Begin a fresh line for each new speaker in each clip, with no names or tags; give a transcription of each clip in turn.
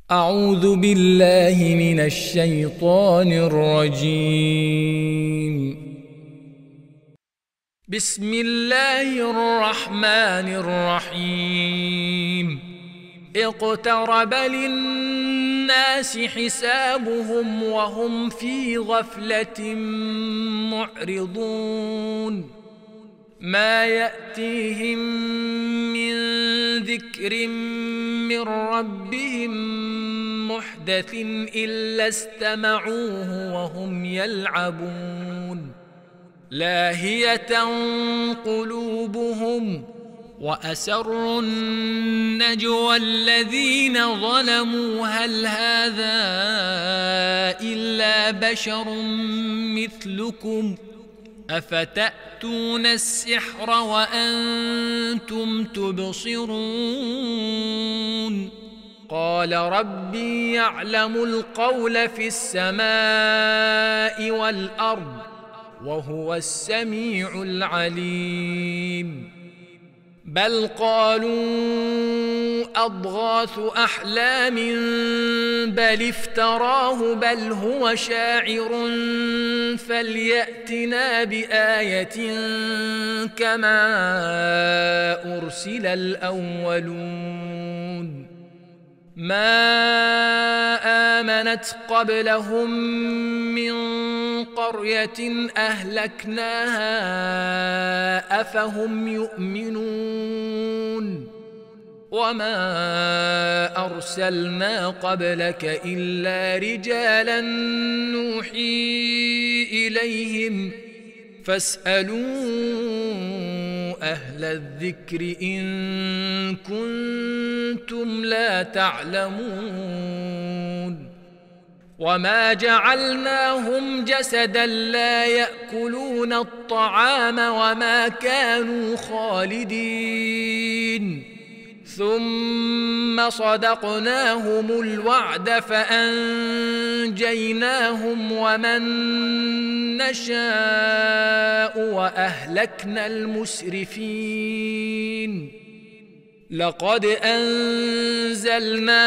أعوذ بالله من الشيطان الرجيم. بسم الله الرحمن الرحيم. اقترب للناس حسابهم وهم في غفلة معرضون. ما يأتيهم من ذكر من ربهم محدث إلا استمعوه وهم يلعبون. لاهية قلوبهم وأسروا النجوى الذين ظلموا هل هذا إلا بشر مثلكم أفتأتون السحر وأنتم تبصرون. قال ربي يعلم القول في السماء والأرض وهو السميع العليم. بل قالوا أضغاث أحلام بل افتراه بل هو شاعر فليأتنا بآية كما أرسل الأولون. ما آمنت قبلهم من قرية أهلكناها أفهم يؤمنون. وما أرسلنا قبلك إلا رجالا نوحي إليهم فاسألوا أهل الذكر إن كنتم لا تعلمون. وما جعلناهم جسدا لا يأكلون الطعام وما كانوا خالدين ثم صدقناهم الوعد فأنجيناهم ومن نشاء وأهلكنا المسرفين. لقد أنزلنا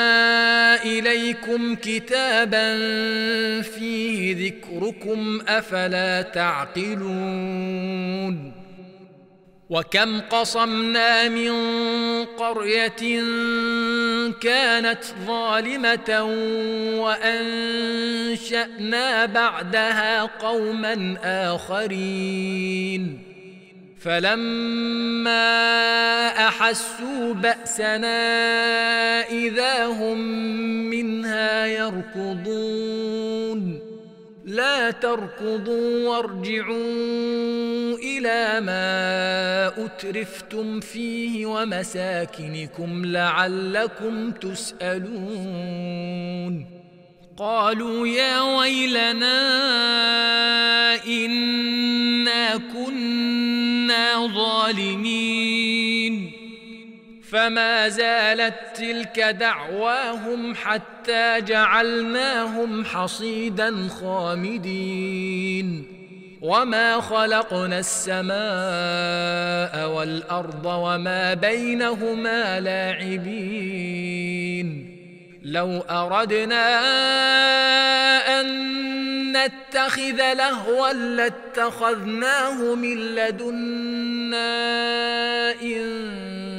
إليكم كتابا فيه ذكركم أفلا تعقلون. وكم قصمنا من قرية كانت ظالمة وأنشأنا بعدها قوما آخرين فلما أحسوا بأسنا إذا هم منها يركضون. لا تركضوا وارجعوا إلى ما أترفتم فيه ومساكنكم لعلكم تسألون. قالوا يا ويلنا إنا كنا ظالمين. فما زالت تلك دعواهم حتى جعلناهم حصيدا خامدين. وما خلقنا السماء والأرض وما بينهما لاعبين. لو أردنا أن نتخذ لهوا لاتخذناه من لدنا إن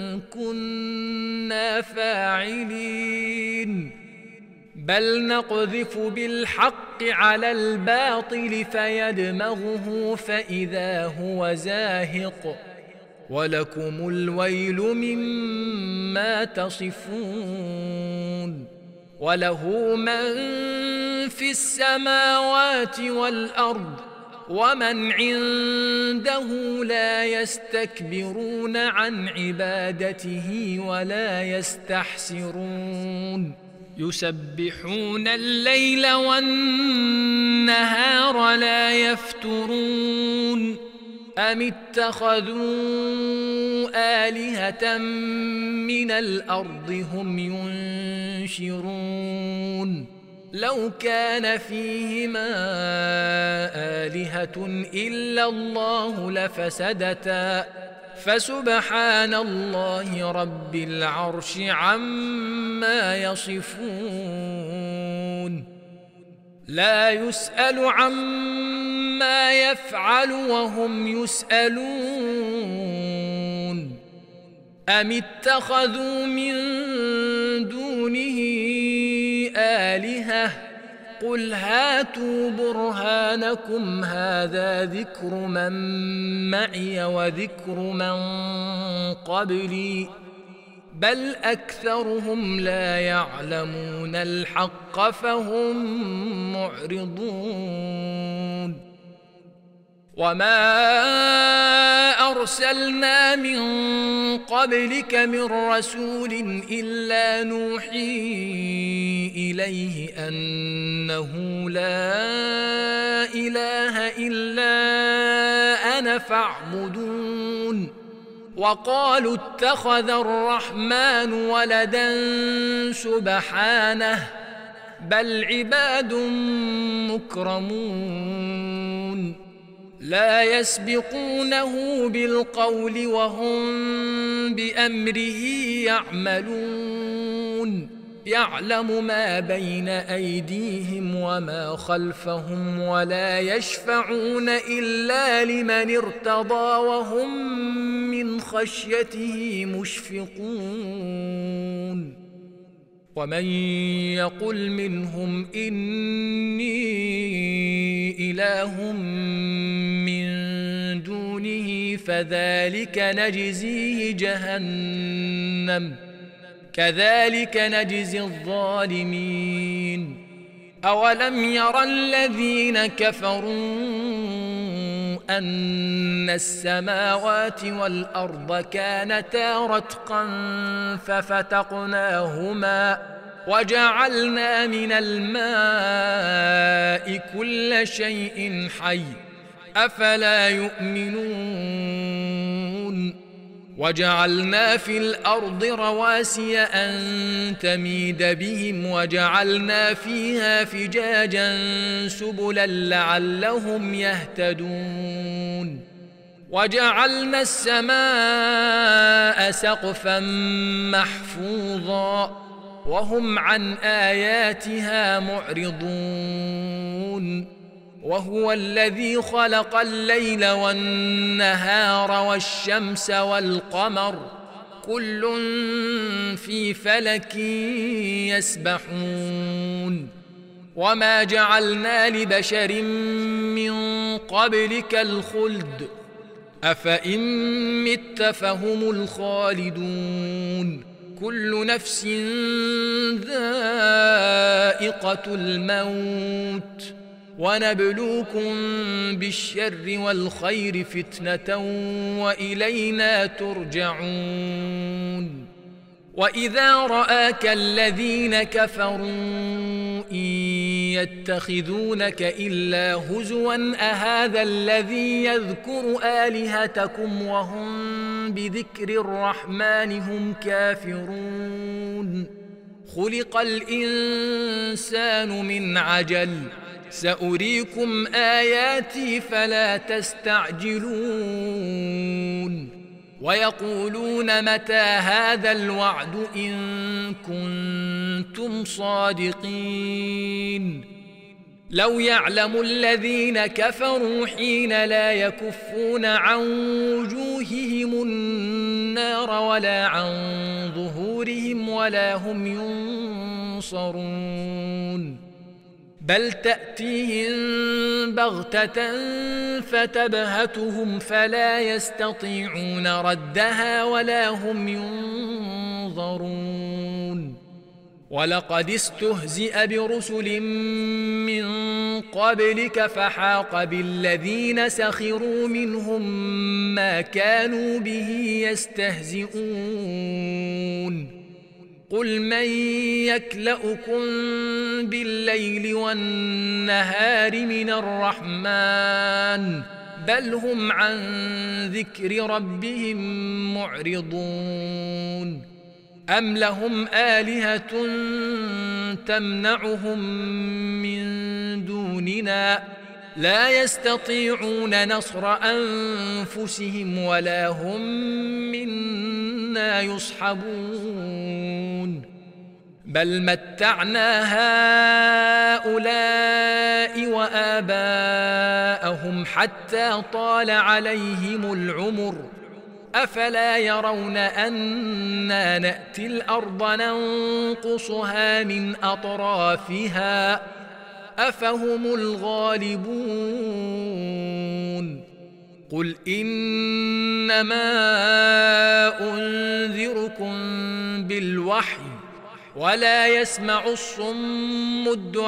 كنا فاعلين. بل نقذف بالحق على الباطل فيدمغه فإذا هو زاهق ولكم الويل مما تصفون. وله من في السماوات والأرض ومن عنده لا يستكبرون عن عبادته ولا يستحسرون. يسبحون الليل والنهار لا يفترون. أم اتخذوا آلهة من الأرض هم ينشرون. لو كان فيهما آلهة إلا الله لفسدتا فسبحان الله رب العرش عما يصفون لا يسأل عما يفعل وهم يسألون أم اتخذوا من دونه آلهة قل هاتوا برهانكم هذا ذكر من معي وذكر من قبلي بل أكثرهم لا يعلمون الحق فهم معرضون وما أرسلنا من قبلك من رسول إلا نوحي إليه أنه لا إله إلا أنا فاعبدون وقالوا اتخذ الرحمن ولدا سبحانه بل عباد مكرمون لا يسبقونه بالقول وهم بأمره يعملون يعلم ما بين أيديهم وما خلفهم ولا يشفعون إلا لمن ارتضى وهم من خشيته مشفقون ومن يقل منهم إني إله من دونه فذلك نجزيه جهنم كذلك نجزي الظالمين أولم ير الذين كفروا أن السماوات والأرض كانتا رتقا ففتقناهما وجعلنا من الماء كل شيء حي أفلا يؤمنون وجعلنا في الأرض رواسي أن تميد بهم وجعلنا فيها فجاجا سبلا لعلهم يهتدون وجعلنا السماء سقفا محفوظا وهم عن آياتها معرضون وهو الذي خلق الليل والنهار والشمس والقمر كل في فلك يسبحون وما جعلنا لبشر من قبلك الخلد أفإن مت فهم الخالدون كل نفس ذائقة الموت ونبلوكم بالشر والخير فتنة وإلينا ترجعون وإذا رآك الذين كفروا إن يتخذونك إلا هزوا أهذا الذي يذكر آلهتكم وهم بذكر الرحمن هم كافرون خلق الإنسان من عجل سأريكم آياتي فلا تستعجلون ويقولون متى هذا الوعد إن كنتم صادقين لو يعلم الذين كفروا حين لا يكفون عن وجوههم النار ولا عن ظهورهم ولا هم ينصرون بل تأتيهم بغتة فتبهتهم فلا يستطيعون ردها ولا هم ينظرون ولقد استهزئ برسل من قبلك فحاق بالذين سخروا منهم ما كانوا به يستهزئون قل من يكلؤكم بالليل والنهار من الرحمن بل هم عن ذكر ربهم معرضون أم لهم آلهة تمنعهم من دوننا لا يستطيعون نصر أنفسهم ولا هم منا يصحبون بل متعنا هؤلاء وآباءهم حتى طال عليهم العمر أفلا يرون أنا نأتي الأرض ننقصها من أطرافها أفهم الغالبون قل إنما أنذركم بالوحي ولا يسمع الصم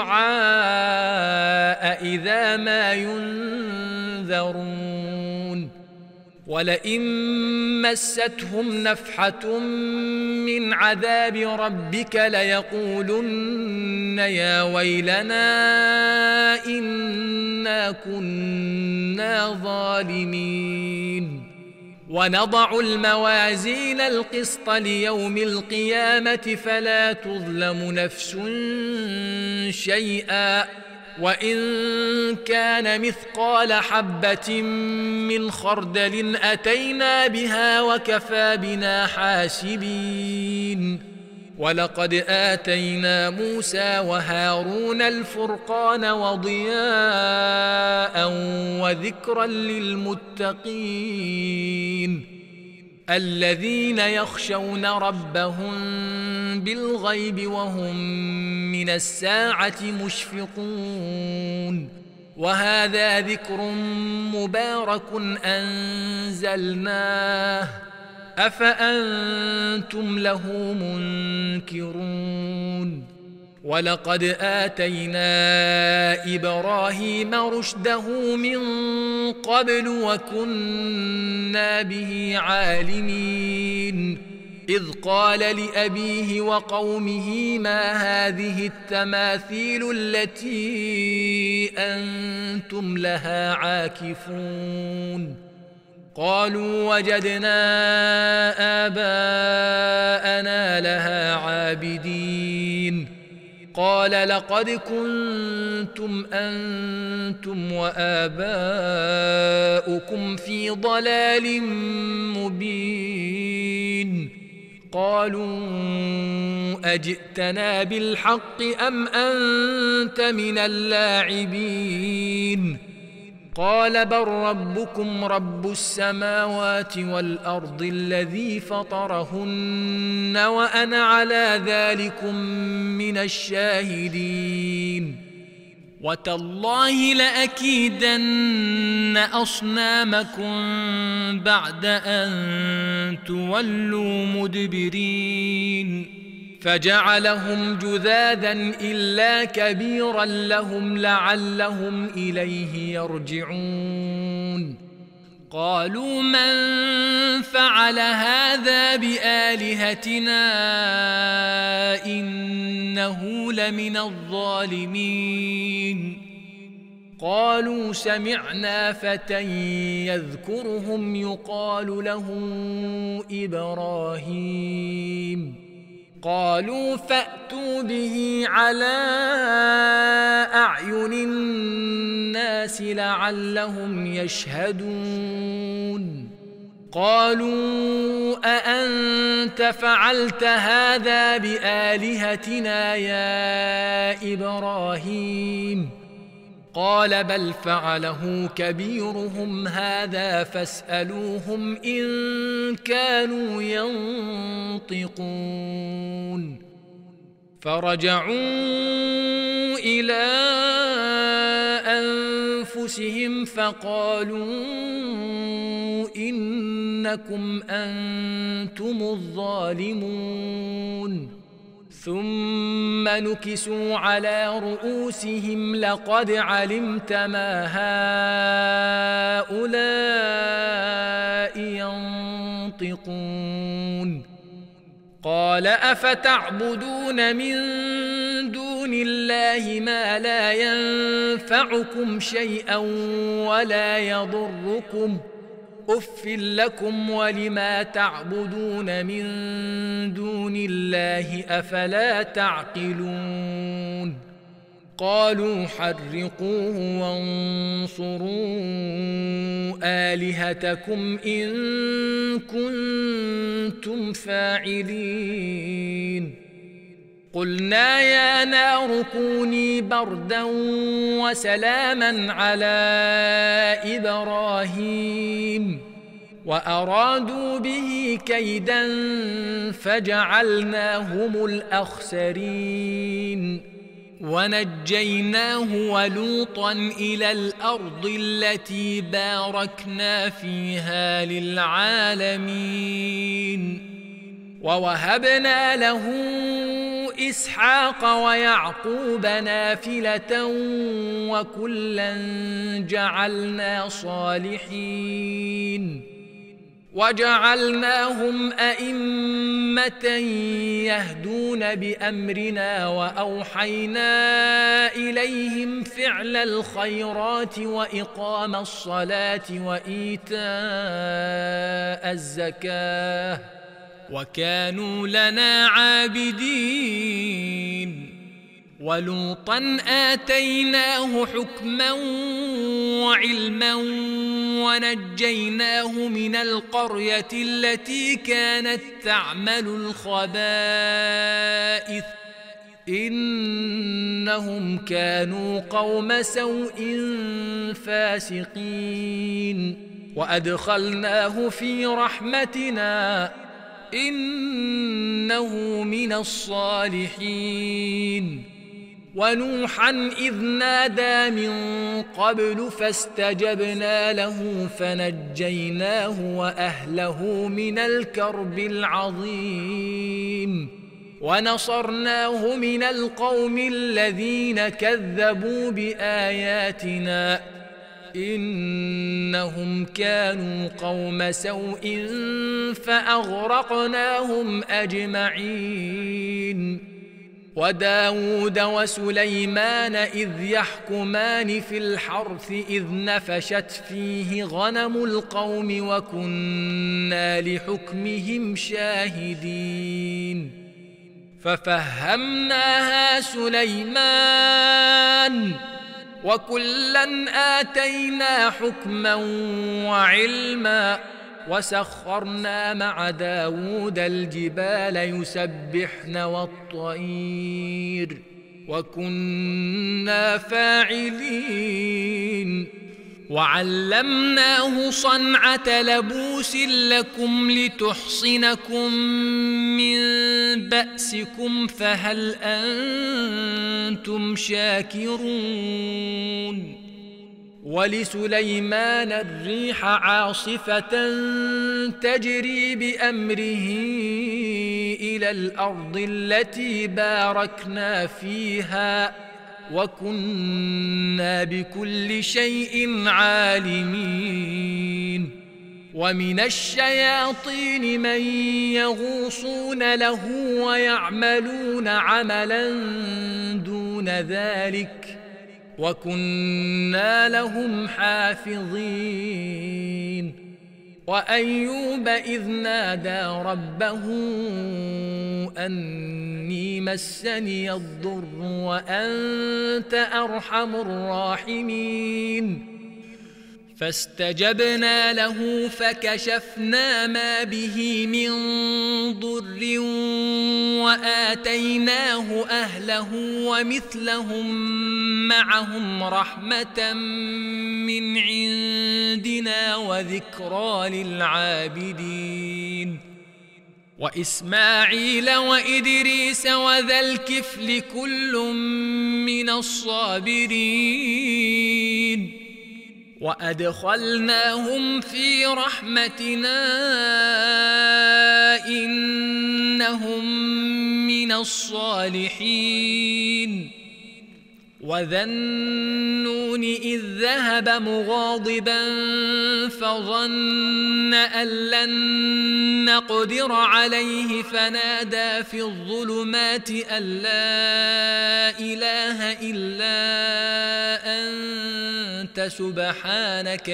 الدعاء إذا ما ينذرون ولئن مستهم نفحة من عذاب ربك ليقولن يا ويلنا إنا كنا ظالمين ونضع الموازين القسط ليوم القيامة فلا تظلم نفس شيئا وإن كان مثقال حبة من خردل أتينا بها وكفى بنا حاسبين ولقد آتينا موسى وهارون الفرقان وضياء وذكرا للمتقين الذين يخشون ربهم بالغيب وهم من الساعة مشفقون وهذا ذكر مبارك أنزلناه أفأنتم له منكرون ولقد آتينا إبراهيم رشده من قبل وكنا به عالمين إذ قال لأبيه وقومه ما هذه التماثيل التي أنتم لها عاكفون قالوا وجدنا آباءنا لها عابدين قال لقد كنتم أنتم وآباؤكم في ضلال مبين قالوا أجئتنا بالحق أم أنت من اللاعبين قال بل ربكم رب السماوات والأرض الذي فطرهن وأنا على ذلكم من الشاهدين وتالله لأكيدن أصنامكم بعد أن تولوا مدبرين فجعلهم جذاذا إلا كبيرا لهم لعلهم إليه يرجعون قالوا من فعل هذا بآلهتنا إنه لمن الظالمين قالوا سمعنا فتى يذكرهم يقال له إبراهيم قالوا فأتوا به على أعين الناس لعلهم يشهدون قالوا أأنت فعلت هذا بآلهتنا يا إبراهيم قال بل فعله كبيرهم هذا فاسألوهم إن كانوا ينطقون فرجعوا إلى أنفسهم فقالوا إنكم أنتم الظالمون ثم نكسوا على رؤوسهم لقد علمت ما هؤلاء ينطقون قال أفتعبدون من دون الله ما لا ينفعكم شيئا ولا يضركم أف لكم ولما تعبدون من دون الله أفلا تعقلون قالوا حرقوه وانصروا آلهتكم إن كنتم فاعلين قلنا يا نار كوني بردا وسلاما على إبراهيم وأرادوا به كيدا فجعلناهم الأخسرين ونجيناه ولوطا إلى الأرض التي باركنا فيها للعالمين ووهبنا له إسحاق ويعقوب نافلة وكلا جعلنا صالحين وجعلناهم أئمة يهدون بأمرنا وأوحينا إليهم فعل الخيرات وإقام الصلاة وإيتاء الزكاة وكانوا لنا عابدين ولوطا آتيناه حكما وعلما ونجيناه من القرية التي كانت تعمل الخبائث إنهم كانوا قوم سوء فاسقين وأدخلناه في رحمتنا إنه من الصالحين ونوحا إذ نادى من قبل فاستجبنا له فنجيناه وأهله من الكرب العظيم ونصرناه من القوم الذين كذبوا بآياتنا إنهم كانوا قوم سوء فأغرقناهم أجمعين وداود وسليمان إذ يحكمان في الحرث إذ نفشت فيه غنم القوم وكنا لحكمهم شاهدين ففهمناها سليمان وكلا آتينا حكما وعلما وسخرنا مع داود الجبال يسبحن والطير وكنا فاعلين وعلمناه صنعة لبوس لكم لتحصنكم من بأسكم فهل أنتم شاكرون ولسليمان الريح عاصفة تجري بأمره إلى الأرض التي باركنا فيها وكنا بكل شيء عالمين ومن الشياطين من يغوصون له ويعملون عملا دون ذلك وكنا لهم حافظين وأيوب إذ نادى ربه أني مسني الضر وأنت أرحم الراحمين فاستجبنا له فكشفنا ما به من ضر وآتيناه أهله ومثلهم معهم رحمة من عندنا وذكرى للعابدين وإسماعيل وإدريس وذا الكفل كل من الصابرين وأدخلناهم في رحمتنا إنهم من الصالحين وذا النون إذ ذهب مغاضبا فظن أن لن نقدر عليه فنادى في الظلمات أن لا إله إلا أنت سبحانك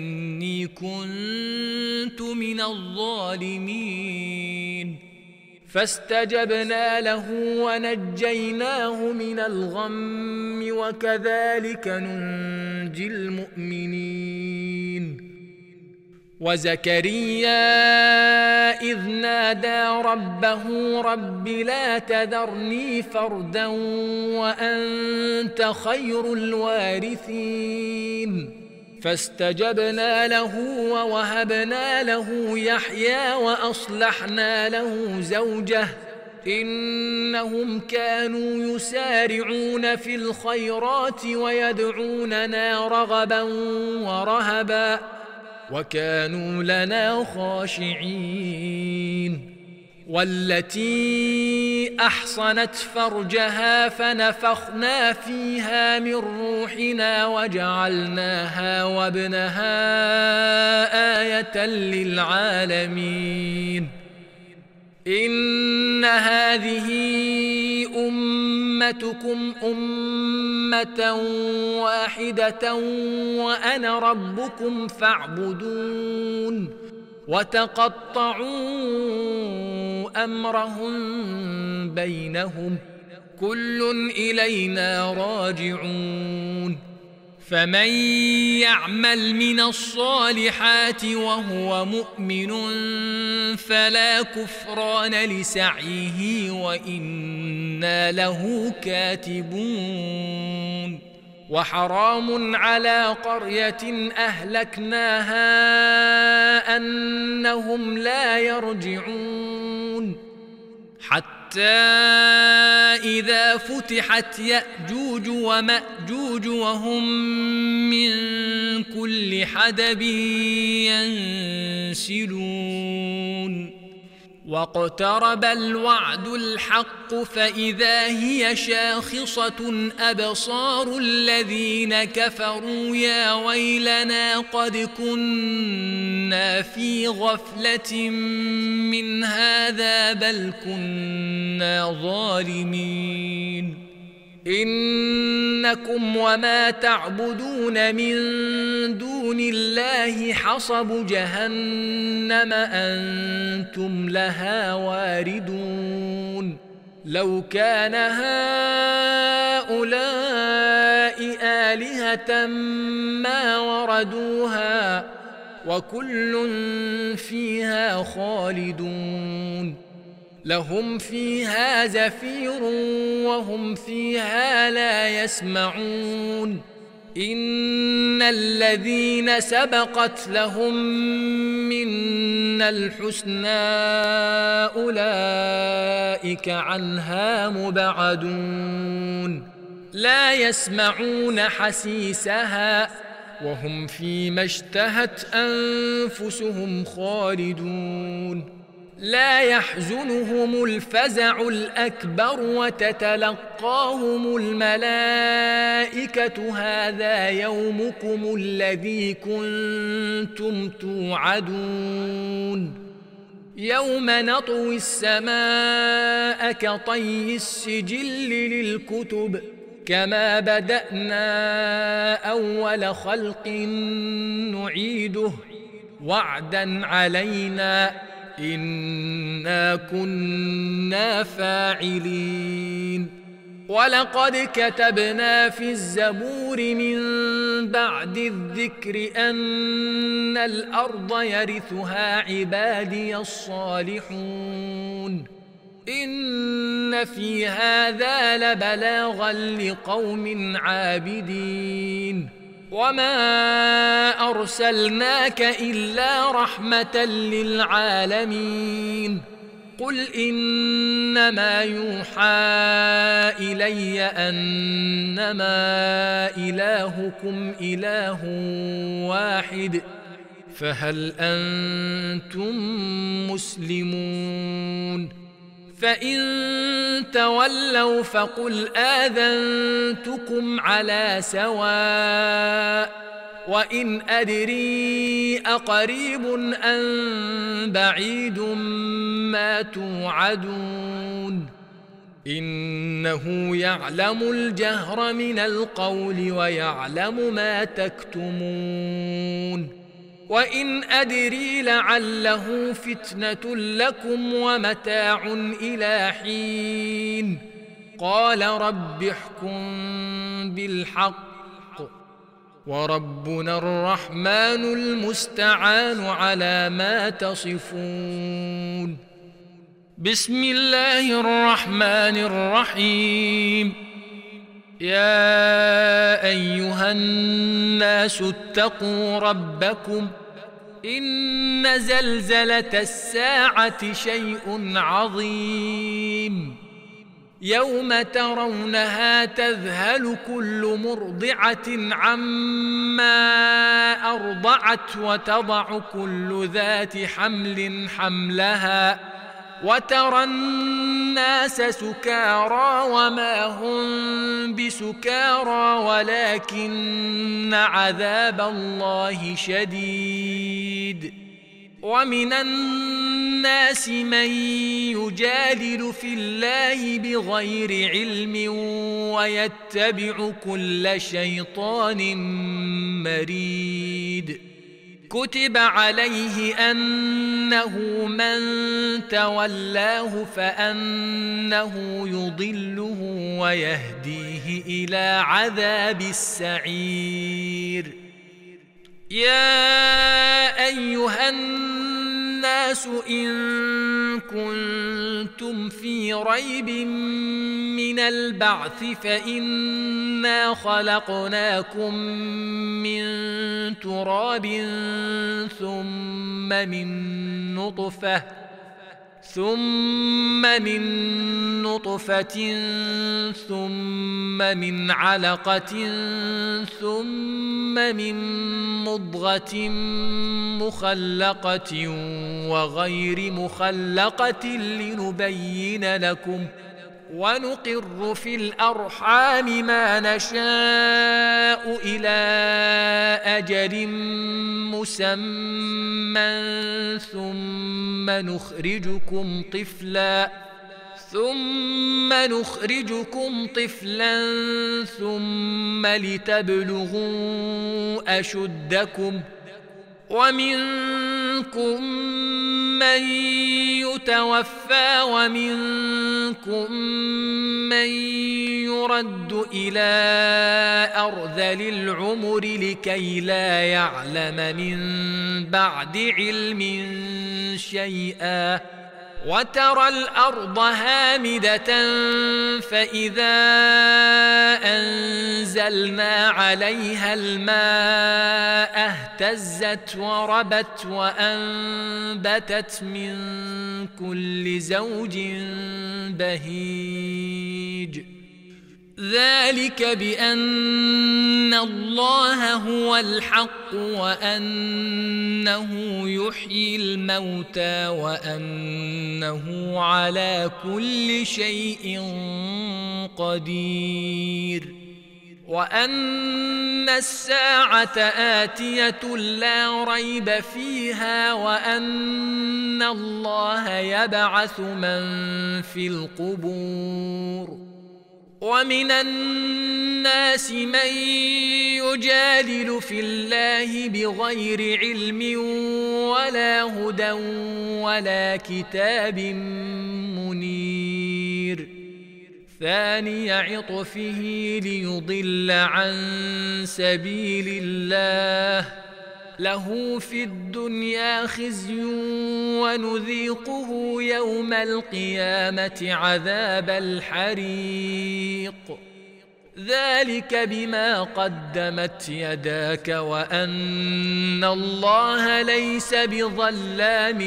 إني كنت من الظالمين فاستجبنا له ونجيناه من الغم وكذلك ننجي المؤمنين. وزكريا إذ نادى ربه رب لا تذرني فردا وأنت خير الوارثين. فاستجبنا له ووهبنا له يحيى وأصلحنا له زوجه إنهم كانوا يسارعون في الخيرات ويدعوننا رغبا ورهبا وكانوا لنا خاشعين. والتي أحصنت فرجها فنفخنا فيها من روحنا وجعلناها وابنها آية للعالمين. إن هذه أمتكم أمة واحدة وأنا ربكم فاعبدون. وتقطعوا أمرهم بينهم كل إلينا راجعون. فمن يعمل من الصالحات وهو مؤمن فلا كفران لسعيه وإنا له كاتبون. وحرام على قرية أهلكناها أنهم لا يرجعون حتى إذا فتحت يأجوج ومأجوج وهم من كل حدب ينسلون. واقترب الوعد الحق فإذا هي شاخصة أبصار الذين كفروا يا ويلنا قد كنا في غفلة من هذا بل كنا ظالمين. إنكم وما تعبدون من دون الله حصب جهنم أنتم لها واردون. لو كان هؤلاء آلهة ما وردوها وكل فيها خالدون. لهم فيها زفير وهم فيها لا يسمعون. إن الذين سبقت لهم منا الحسنى أولئك عنها مبعدون. لا يسمعون حسيسها وهم فيما اشتهت أنفسهم خالدون. لا يحزنهم الفزع الأكبر وتتلقاهم الملائكة هذا يومكم الذي كنتم توعدون. يوم نطوي السماء كطي السجل للكتب كما بدأنا أول خلق نعيده وعدا علينا إنا كنا فاعلين. ولقد كتبنا في الزبور من بعد الذكر أن الأرض يرثها عبادي الصالحون. إن في هذا لبلاغا لقوم عابدين. وما أرسلناك إلا رحمة للعالمين. قل إنما يوحى إلي أنما إلهكم إله واحد فهل أنتم مسلمون؟ فإن تولوا فقل آذنتكم على سواء وإن أدري أقريب أم بعيد ما توعدون. إنه يعلم الجهر من القول ويعلم ما تكتمون. وإن أدري لعله فتنة لكم ومتاع إلى حين قال رب احكم بالحق وربنا الرحمن المستعان على ما تصفون. بسم الله الرحمن الرحيم. يا أيها الناس اتقوا ربكم إن زلزلة الساعة شيء عظيم يوم ترونها تذهل كل مرضعة عما أرضعت وتضع كل ذات حمل حملها وترى الناس سكارى وما هم بسكارى ولكن عذاب الله شديد. ومن الناس من يجادل في الله بغير علم ويتبع كل شيطان مريد. كتب عليه أنه من تولاه فأنه يضله ويهديه إلى عذاب السعير. يا أيها الناس إن كنتم في ريب من البعث فإنا خلقناكم من تراب ثم من نطفة ثم من علقة ثم من مضغة مخلقة وغير مخلقة لنبين لكم ونقر في الأرحام ما نشاء إلى أجل مسمى ثم نخرجكم طفلا ثم لتبلغوا أشدكم ومنكم من يتوفى ومنكم من يرد إلى أرذل العمر لكي لا يعلم من بعد علم شيئا. وترى الأرض هامدة فإذا أنزلنا عليها الماء اهتزت وربت وأنبتت من كل زوج بهيج. ذلك بأن الله هو الحق وأنه يحيي الموتى وأنه على كل شيء قدير وأن الساعة آتية لا ريب فيها وأن الله يبعث من في القبور. ومن الناس من يجادل في الله بغير علم ولا هدى ولا كتاب منير. ثاني عطفه ليضل عن سبيل الله له في الدنيا خزي ونذيقه يوم القيامة عذاب الحريق. ذلك بما قدمت يداك وأن الله ليس بظلام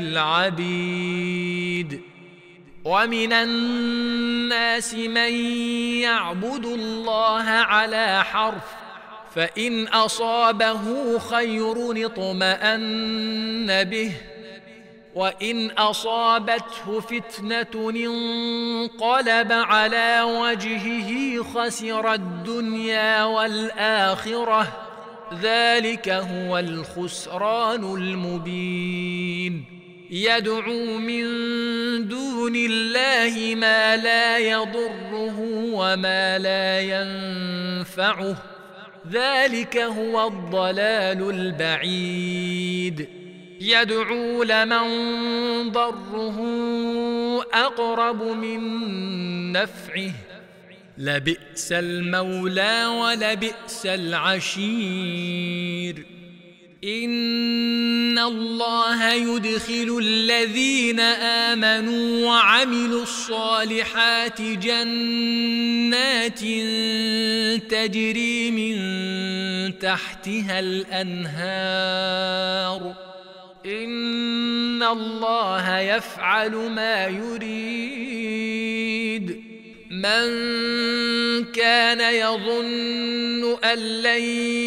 للعبيد. ومن الناس من يعبد الله على حرف فإن أصابه خير اطمأن به وإن أصابته فتنة انقلب على وجهه خسر الدنيا والآخرة ذلك هو الخسران المبين. يدعو من دون الله ما لا يضره وما لا ينفعه ذلك هو الضلال البعيد يدعو لمن ضره أقرب من نفعه لبئس المولى ولبئس العشير إن الله يدخل الذين آمنوا وعملوا الصالحات جنات تجري من تحتها الأنهار إن الله يفعل ما يريد من كان يظن أن لن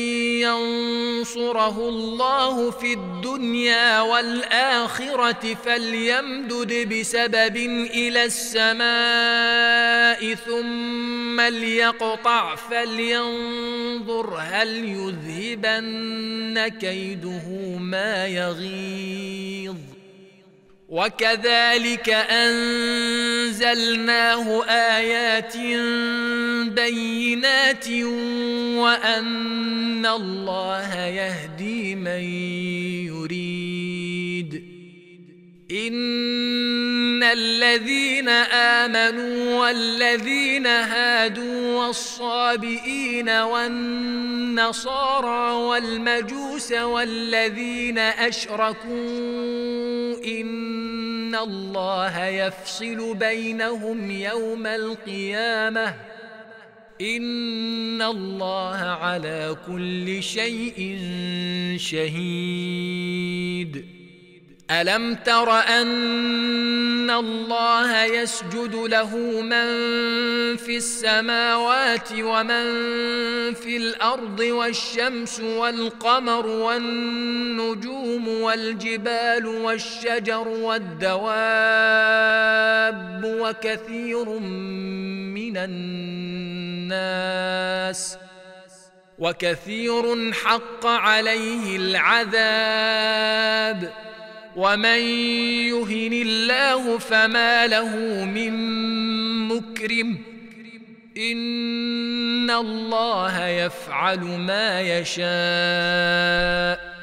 ينصره الله في الدنيا والآخرة فليمدد بسبب إلى السماء ثم ليقطع فلينظر هل يذهبن كيده ما يغيظ وكذلك أنزلناه آيات بينات وأن الله يهدي من يريد إن الذين آمنوا والذين هادوا والصابئين والنصارى والمجوس والذين أشركوا إن الله يفصل بينهم يوم القيامة إن الله على كل شيء شهيد ألم تر أن الله يسجد له من في السماوات ومن في الأرض والشمس والقمر والنجوم والجبال والشجر والدواب وكثير حق عليه العذاب ومن يهن الله فما له من مكرم إن الله يفعل ما يشاء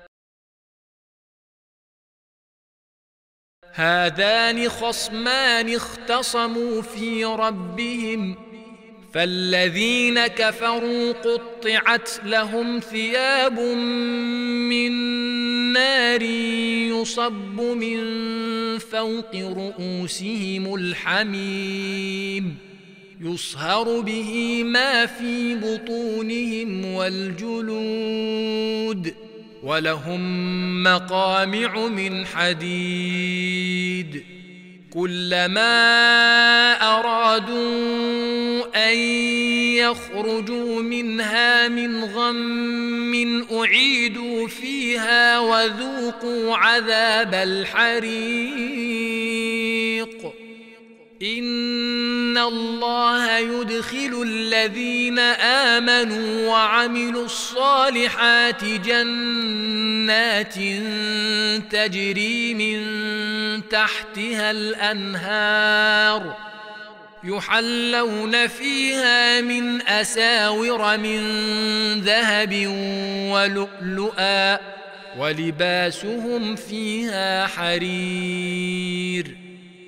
هذان خصمان اختصموا في ربهم فالذين كفروا قطعت لهم ثياب من نار يصب من فوق رؤوسهم الحميم يصهر به ما في بطونهم والجلود ولهم مقامع من حديد كلما أرادوا أن يخرجوا منها من غم أعيدوا فيها وذوقوا عذاب الحريق إن الله يدخل الذين آمنوا وعملوا الصالحات جنات تجري من تحتها الأنهار يحلون فيها من أساور من ذهب ولؤلؤا ولباسهم فيها حرير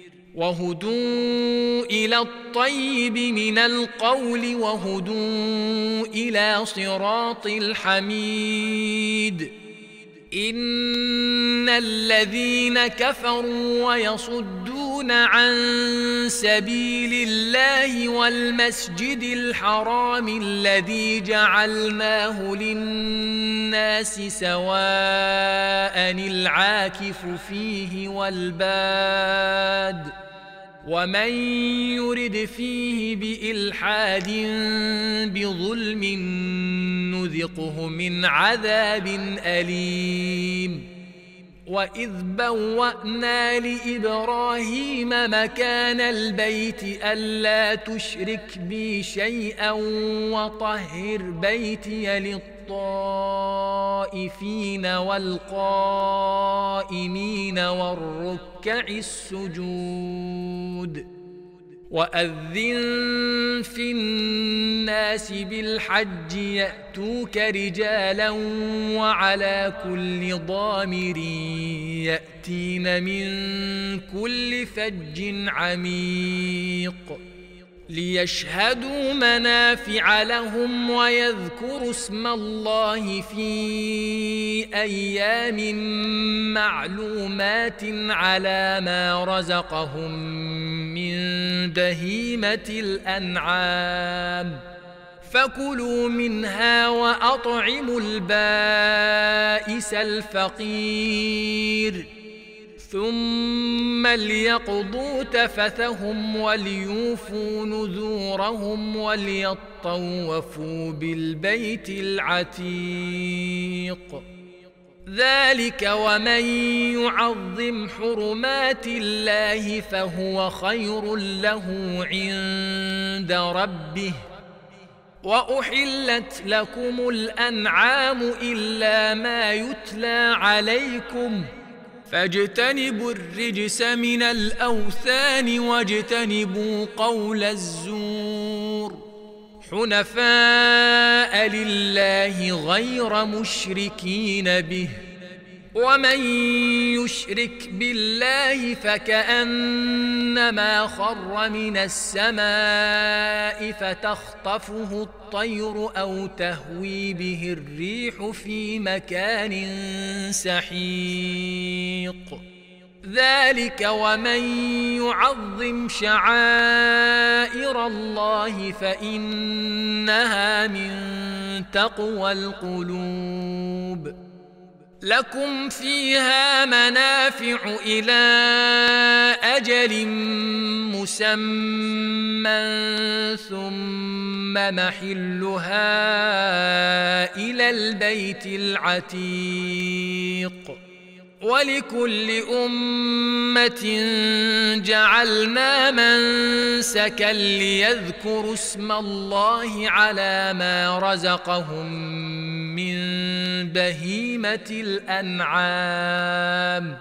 وهدوا إلى الطيب من القول وهدوا إلى صراط الحميد إن الذين كفروا ويصدون عن سبيل الله والمسجد الحرام الذي جعلناه للناس سواء العاكف فيه والباد ومن يرد فيه بإلحاد بظلم نذقه من عذاب أليم وإذ بوأنا لإبراهيم مكان البيت ألا تشرك بي شيئا وطهر بيتي للطائفين والقائمين والركع السجود وأذن في الناس الناس بالحج يأتوك رجالا وعلى كل ضامر يأتين من كل فج عميق ليشهدوا منافع لهم ويذكروا اسم الله في أيام معلومات على ما رزقهم من بهيمة الأنعام فكلوا منها وأطعموا البائس الفقير ثم ليقضوا تفثهم وليوفوا نذورهم وليطوفوا بالبيت العتيق ذلك ومن يعظم حرمات الله فهو خير له عند ربه وأحلت لكم الأنعام إلا ما يتلى عليكم فاجتنبوا الرجس من الأوثان واجتنبوا قول الزور حنفاء لله غير مشركين به ومن يشرك بالله فكأنما خر من السماء فتخطفه الطير أو تهوي به الريح في مكان سحيق ذلك ومن يعظم شعائر الله فإنها من تقوى القلوب لكم فيها منافع إلى أجل مسمى ثم محلها إلى البيت العتيق ولكل أمة جعلنا منسكا ليذكروا اسم الله على ما رزقهم من بهيمة الأنعام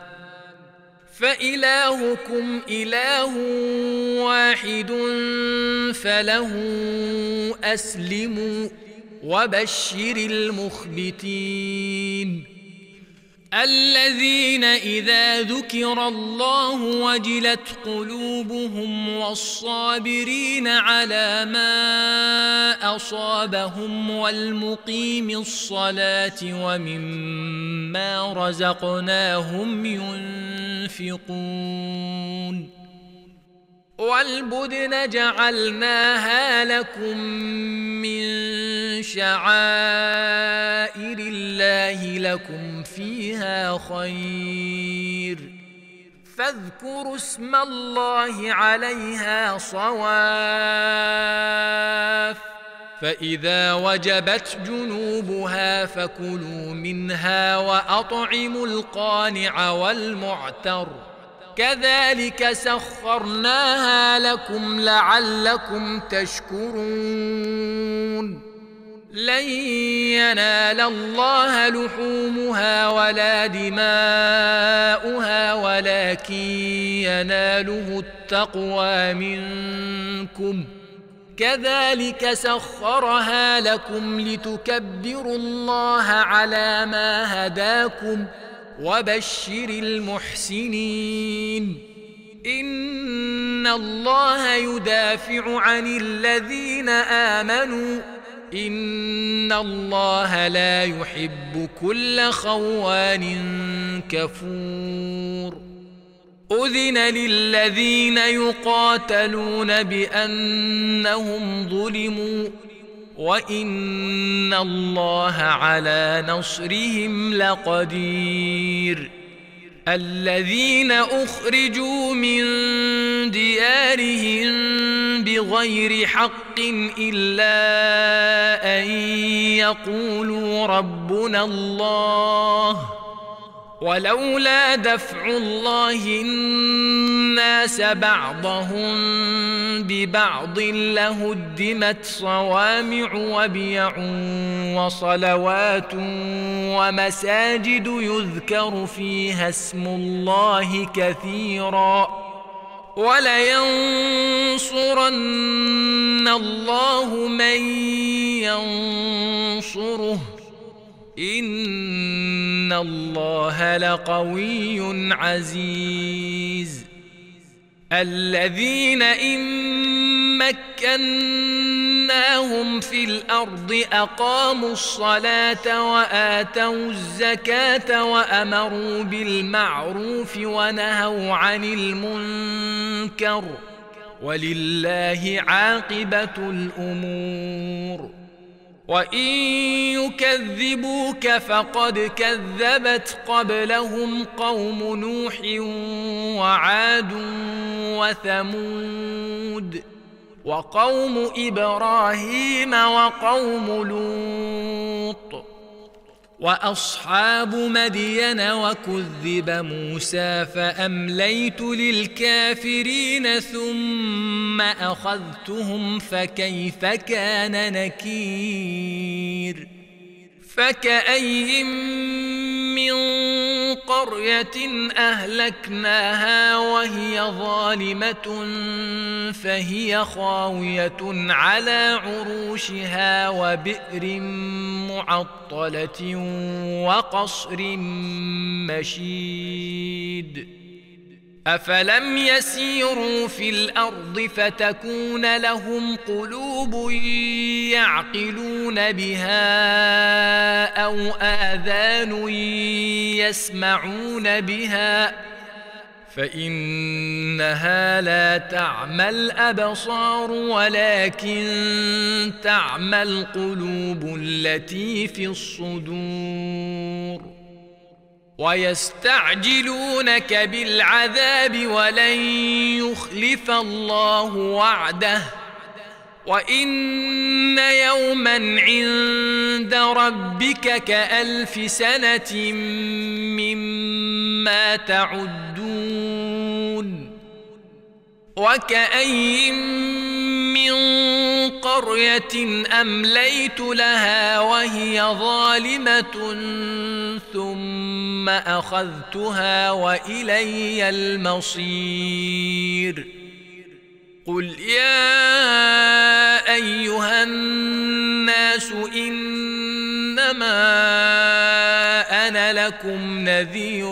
فإلهكم إله واحد فله أسلموا وبشر المخبتين الذين إذا ذكر الله وجلت قلوبهم والصابرين على ما أصابهم والمقيم الصلاة ومما رزقناهم ينفقون والبدن جعلناها لكم من شعائر الله لكم فيها خير فاذكروا اسم الله عليها صواف فإذا وجبت جنوبها فكلوا منها وأطعموا القانع والمعتر كذلك سخرناها لكم لعلكم تشكرون لن ينال الله لحومها ولا دماؤها ولكن يناله التقوى منكم كذلك سخرها لكم لتكبروا الله على ما هداكم وبشر المحسنين إن الله يدافع عن الذين آمنوا إن الله لا يحب كل خوان كفور أذن للذين يقاتلون بأنهم ظلموا وإن الله على نصرهم لقدير الذين أخرجوا من ديارهم بغير حق إلا أن يقولوا ربنا الله ولولا دفع الله الناس بعضهم ببعض لهدمت صوامع وبيع وصلوات ومساجد يذكر فيها اسم الله كثيرا ولينصرن الله من ينصره إن الله لقوي عزيز الذين إن مكناهم في الأرض أقاموا الصلاة وآتوا الزكاة وأمروا بالمعروف ونهوا عن المنكر ولله عاقبة الأمور وإن يكذبوك فقد كذبت قبلهم قوم نوح وعاد وثمود وقوم إبراهيم وقوم لوط وأصحاب مدين وكذب موسى فأمليت للكافرين ثم أخذتهم فكيف كان نكير فكأي من قرية أهلكناها وهي ظالمة فهي خاوية على عروشها وبئر معطلة وقصر مشيد أفلم يسيروا في الأرض فتكون لهم قلوب يعقلون بها أو آذان يسمعون بها فإنها لا تعمى الأبصار ولكن تعمى القلوب التي في الصدور ويستعجلونك بالعذاب ولن يخلف الله وعده وإن يوما عند ربك كألف سنة مما تعدون وكأي من قرية أمليت لها وهي ظالمة ثم أخذتها وإلي المصير قل يا أيها الناس إنما أنا لكم نذير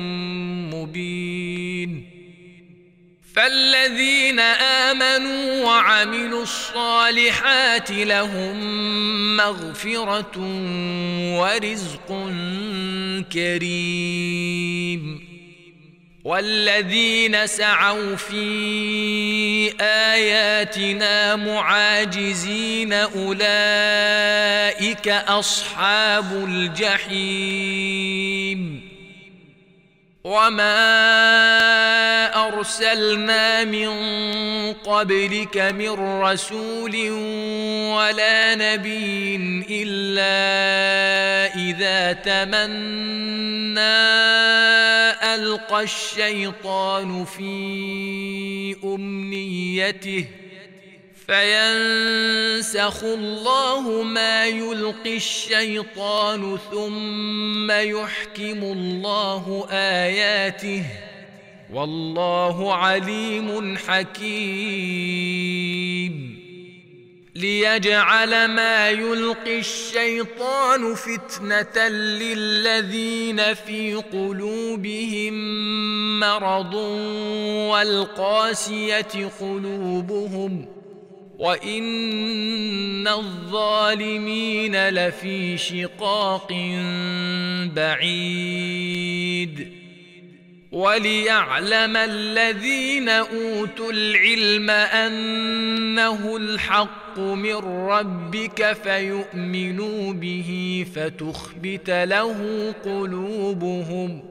مبين فالذين آمنوا وعملوا الصالحات لهم مغفرة ورزق كريم والذين سعوا في آياتنا معاجزين أولئك أصحاب الجحيم وما أرسلنا من قبلك من رسول ولا نبي إلا إذا تمنى ألقى الشيطان في أمنيته فينسخ الله ما يلقي الشيطان ثم يحكم الله آياته والله عليم حكيم ليجعل ما يلقي الشيطان فتنة للذين في قلوبهم مرض والقاسية قلوبهم وإن الظالمين لفي شقاق بعيد وليعلم الذين أوتوا العلم أنه الحق من ربك فيؤمنوا به فتخبت له قلوبهم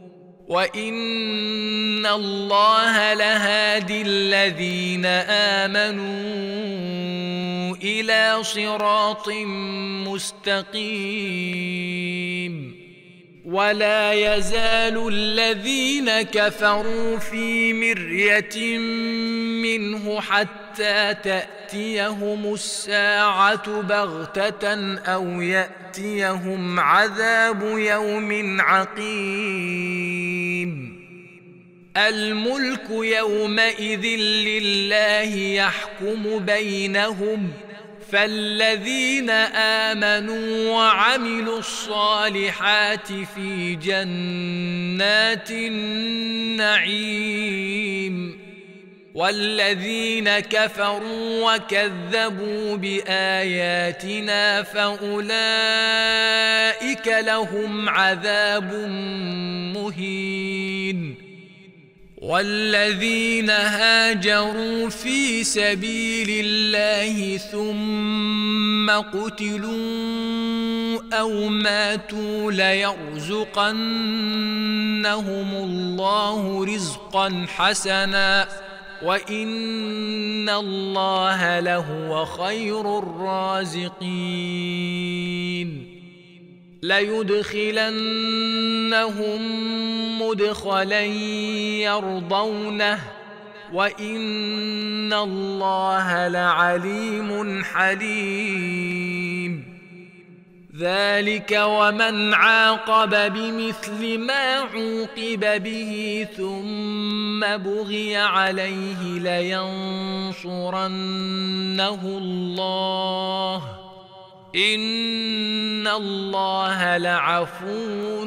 وإن الله لهادي الذين آمنوا إلى صراط مستقيم ولا يزال الذين كفروا في مرية منه حتى تأتيهم الساعة بغتة أو يأتيهم عذاب يوم عقيم الملك يومئذ لله يحكم بينهم فالذين آمنوا وعملوا الصالحات في جنات النعيم والذين كفروا وكذبوا بآياتنا فأولئك لهم عذاب مهين والذين هاجروا في سبيل الله ثم قتلوا أو ماتوا ليرزقنهم الله رزقا حسنا وإن الله لهو خير الرازقين ليدخلنهم مدخلا يرضونه وإن الله لعليم حليم ذلك ومن عاقب بمثل ما عوقب به ثم بغي عليه لينصرنه الله إن الله لعفو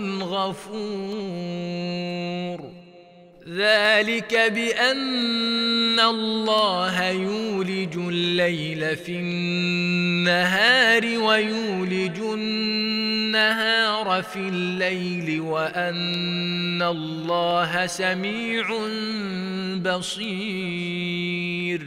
غفور ذلك بأن الله يولج الليل في النهار ويولج النهار في الليل وأن الله سميع بصير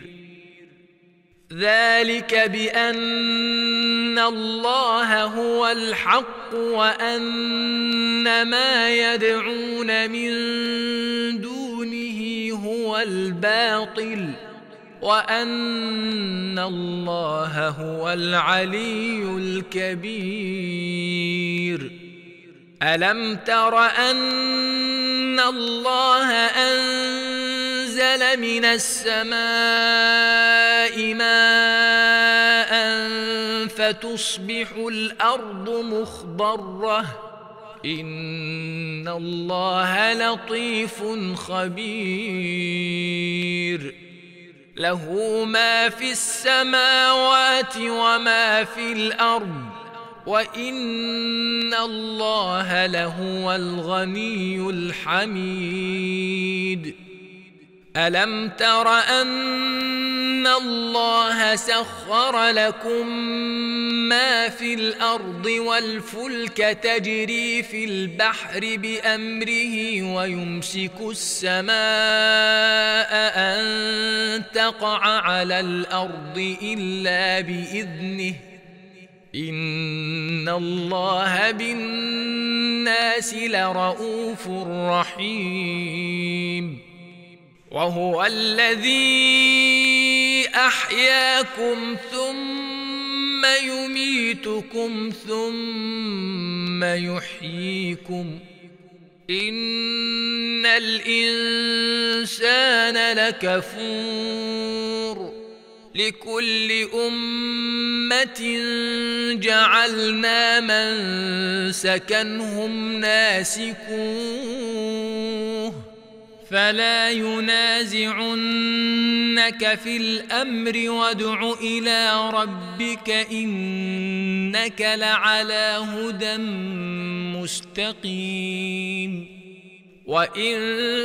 ذلك بأن الله هو الحق وأن ما يدعون من دونه هو الباطل وأن الله هو العلي الكبير ألم تر أن الله أنزل من السماء ماء فتصبح الأرض مخضرة إن الله لطيف خبير له ما في السماوات وما في الأرض وإن الله لهو الغني الحميد ألم تر أن الله سخر لكم ما في الأرض والفلك تجري في البحر بأمره ويمسك السماء أن تقع على الأرض إلا بإذنه إن الله بالناس لرؤوف رحيم وهو الذي أحياكم ثم يميتكم ثم يحييكم إن الإنسان لكفور لكل أمة جعلنا منسكا هم ناسكوه فلا ينازعنك في الأمر وادع إلى ربك إنك لعلى هدى مستقيم وإن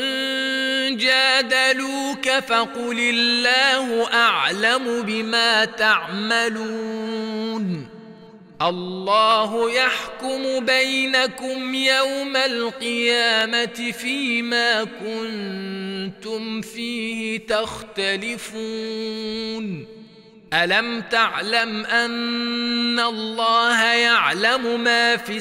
جادلوك فقل الله أعلم بما تعملون الله يحكم بينكم يوم القيامة فيما كنتم فيه تختلفون ألم تعلم أن الله يعلم ما في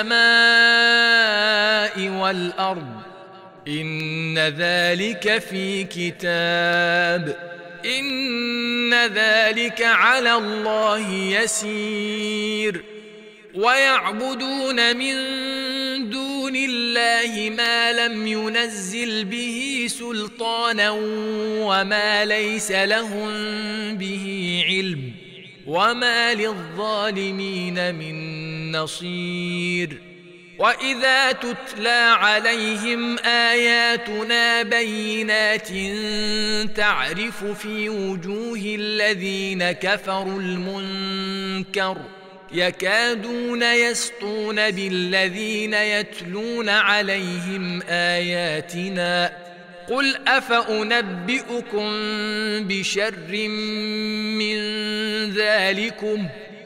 السماء والأرض إن ذلك في كتاب إن ذلك على الله يسير ويعبدون من دون الله ما لم ينزل به سلطانا وما ليس لهم به علم وما للظالمين من نصير وإذا تتلى عليهم آياتنا بينات تعرف في وجوه الذين كفروا المنكر يكادون يسطون بالذين يتلون عليهم آياتنا قل أفأنبئكم بشر من ذلكم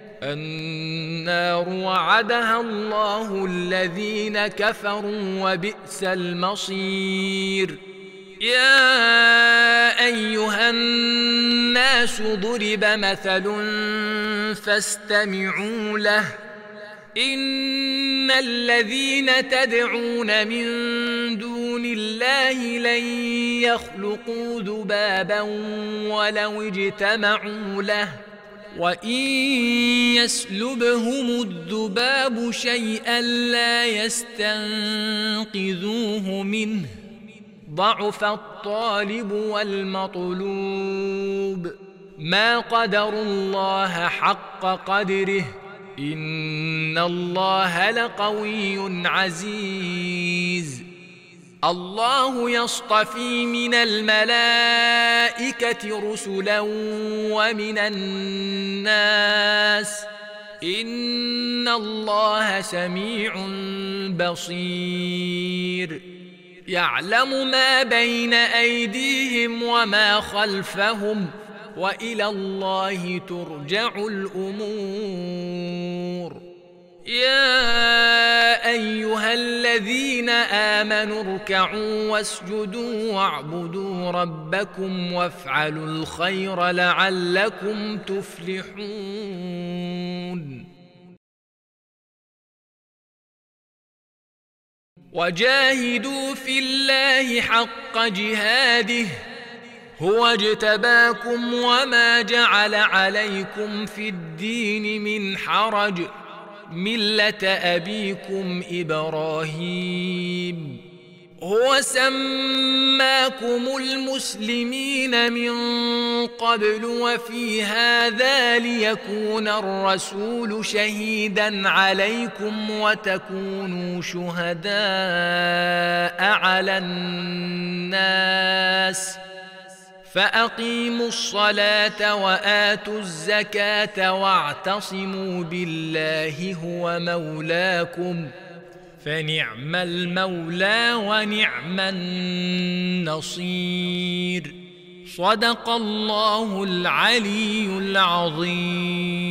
النار وعدها الله الذين كفروا وبئس المصير يا أيها الناس ضرب مثل فاستمعوا له إن الذين تدعون من دون الله لن يخلقوا ذبابا ولو اجتمعوا له وإن يسلبهم الذباب شيئا لا يستنقذوه منه ضعف الطالب والمطلوب ما قدروا الله حق قدره إن الله لقوي عزيز الله يصطفي من الملائكة رسلا ومن الناس إن الله سميع بصير يعلم ما بين أيديهم وما خلفهم وإلى الله ترجع الأمور يا أيها الذين آمنوا اركعوا واسجدوا واعبدوا ربكم وافعلوا الخير لعلكم تفلحون وجاهدوا في الله حق جهاده هو اجتباكم وما جعل عليكم في الدين من حرج ملة أبيكم إبراهيم هو سماكم المسلمين من قبل وفي هذا ليكون الرسول شهيدا عليكم وتكونوا شهداء على الناس فأقيموا الصلاة وآتوا الزكاة واعتصموا بالله هو مولاكم فنعم المولى ونعم النصير صدق الله العلي العظيم.